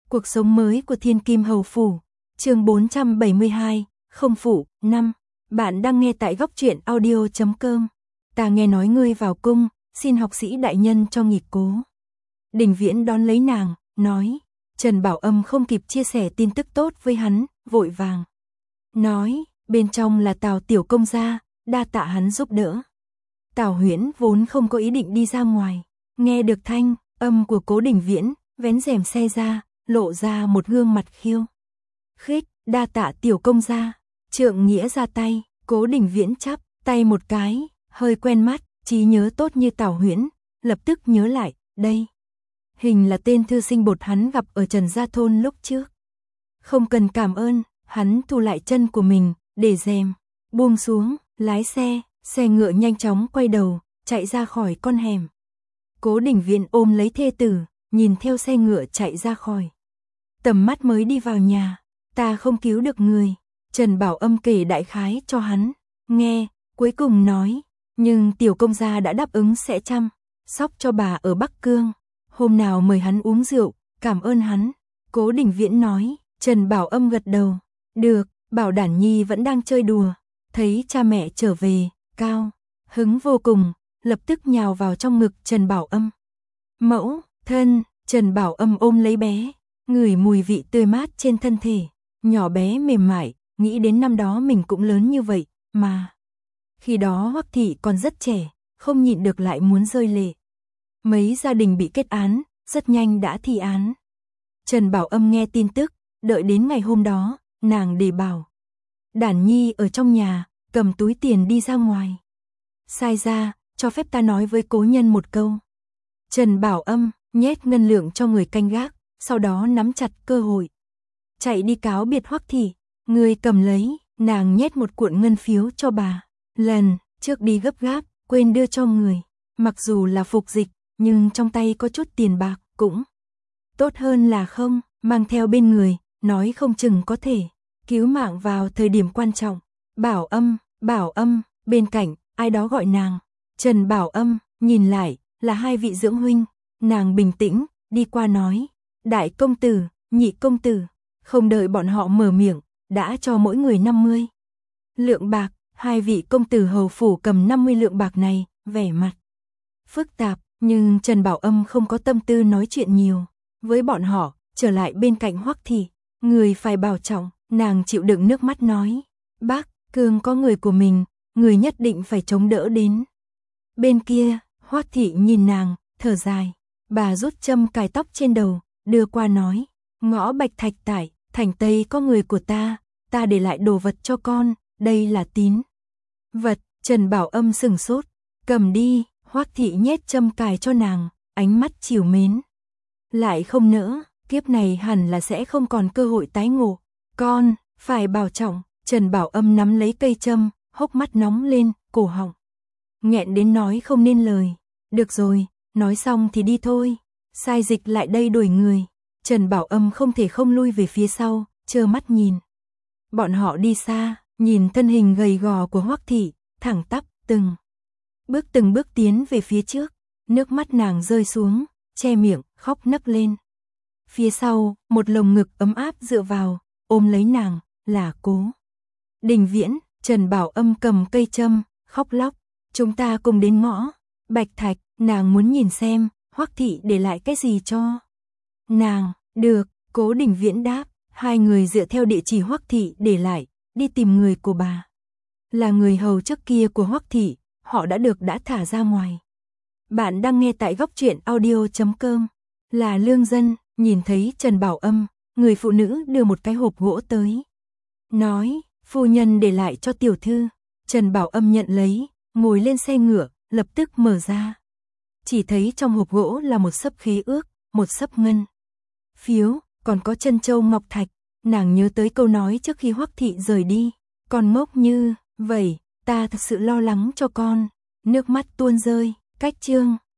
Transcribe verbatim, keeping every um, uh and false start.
Cuộc sống mới của Thiên Kim Hầu Phủ, chương bốn trăm bảy mươi hai, không phụ, năm. Bạn đang nghe tại góc truyện audio chấm com. Ta nghe nói ngươi vào cung, xin học sĩ đại nhân cho nghỉ cố. Đình Viễn đón lấy nàng, nói. Trần Bảo Âm không kịp chia sẻ tin tức tốt với hắn, vội vàng. Nói, bên trong là Tào tiểu công gia, đa tạ hắn giúp đỡ. Tào Huyễn vốn không có ý định đi ra ngoài, nghe được thanh âm của Cố Đình Viễn, vén rèm xe ra, lộ ra một gương mặt khiêu khích, đa tạ tiểu công gia. Trượng Nghĩa ra tay, Cố Đình Viễn chắp tay một cái, hơi quen mắt, trí nhớ tốt như Tào Huyễn, lập tức nhớ lại, đây hình là tên thư sinh bột hắn gặp ở Trần Gia Thôn lúc trước. Không cần cảm ơn, hắn thu lại chân của mình, để rèm buông xuống, lái xe, xe ngựa nhanh chóng quay đầu, chạy ra khỏi con hẻm. Cố Đình Viễn ôm lấy thê tử, nhìn theo xe ngựa chạy ra khỏi tầm mắt mới đi vào nhà. Ta không cứu được người, Trần Bảo Âm kể đại khái cho hắn nghe, cuối cùng nói, nhưng tiểu công gia đã đáp ứng sẽ chăm sóc cho bà ở Bắc Cương, hôm nào mời hắn uống rượu, cảm ơn hắn. Cố Đình Viễn nói. Trần Bảo Âm gật đầu, được. Bảo Đản Nhi vẫn đang chơi đùa, thấy cha mẹ trở về, cao hứng vô cùng, lập tức nhào vào trong ngực Trần Bảo Âm. Mẫu thân, Trần Bảo Âm ôm lấy bé, ngửi mùi vị tươi mát trên thân thể, nhỏ bé mềm mại, nghĩ đến năm đó mình cũng lớn như vậy, mà khi đó Hoắc thị còn rất trẻ, không nhịn được lại muốn rơi lệ. Mấy gia đình bị kết án, rất nhanh đã thi án. Trần Bảo Âm nghe tin tức, đợi đến ngày hôm đó, nàng để Bảo Đản Nhi ở trong nhà, cầm túi tiền đi ra ngoài. Sai ra, cho phép ta nói với cố nhân một câu. Trần Bảo Âm nhét ngân lượng cho người canh gác, sau đó nắm chặt cơ hội chạy đi cáo biệt Hoắc thị. Người cầm lấy, nàng nhét một cuộn ngân phiếu cho bà. Lần trước đi gấp gáp, quên đưa cho người. Mặc dù là phục dịch, nhưng trong tay có chút tiền bạc, cũng tốt hơn là không, mang theo bên người, nói không chừng có thể cứu mạng vào thời điểm quan trọng. Bảo Âm, Bảo Âm, bên cạnh, ai đó gọi nàng. Trần Bảo Âm, nhìn lại, là hai vị dưỡng huynh. Nàng bình tĩnh, đi qua nói. Đại công tử, nhị công tử. Không đợi bọn họ mở miệng, đã cho mỗi người năm mươi lượng bạc. Hai vị công tử hầu phủ cầm năm mươi lượng bạc này, vẻ mặt phức tạp, nhưng Trần Bảo Âm không có tâm tư nói chuyện nhiều với bọn họ, trở lại bên cạnh Hoắc thị. Người phải bảo trọng, nàng chịu đựng nước mắt nói. Bác Cương có người của mình, người nhất định phải chống đỡ đến. Bên kia, Hoắc thị nhìn nàng, thở dài. Bà rút châm cài tóc trên đầu, đưa qua nói. Ngõ Bạch Thạch tại, thành Tây có người của ta, ta để lại đồ vật cho con, đây là tín vật. Trần Bảo Âm sừng sốt, cầm đi. Hoắc thị nhét châm cài cho nàng, ánh mắt trìu mến. Lại không nỡ, kiếp này hẳn là sẽ không còn cơ hội tái ngộ. Con, phải bảo trọng. Trần Bảo Âm nắm lấy cây châm, hốc mắt nóng lên, cổ họng nghẹn đến nói không nên lời. Được rồi, nói xong thì đi thôi. Sai Dịch lại đây đuổi người. Trần Bảo Âm không thể không lui về phía sau, trơ mắt nhìn bọn họ đi xa, nhìn thân hình gầy gò của Hoắc thị, thẳng tắp, từng bước từng bước tiến về phía trước. Nước mắt nàng rơi xuống, che miệng, khóc nấc lên. Phía sau, một lồng ngực ấm áp dựa vào, ôm lấy nàng, là Cố Đình Viễn. Trần Bảo Âm cầm cây châm, khóc lóc. Chúng ta cùng đến ngõ Bạch Thạch, nàng muốn nhìn xem, Hoắc thị để lại cái gì cho nàng. Được, Cố Đình Viễn đáp. Hai người dựa theo địa chỉ Hoắc thị để lại, đi tìm người của bà. Là người hầu trước kia của Hoắc thị, họ đã được đã thả ra ngoài. Bạn đang nghe tại góc truyện audio chấm com. Là lương dân, nhìn thấy Trần Bảo Âm, người phụ nữ đưa một cái hộp gỗ tới. Nói, phu nhân để lại cho tiểu thư. Trần Bảo Âm nhận lấy, ngồi lên xe ngựa, lập tức mở ra. Chỉ thấy trong hộp gỗ là một xấp khế ước, một xấp ngân phiếu, còn có chân châu ngọc thạch. Nàng nhớ tới câu nói trước khi Hoắc thị rời đi. Con ngốc như vậy, ta thật sự lo lắng cho con. Nước mắt tuôn rơi. Cách chương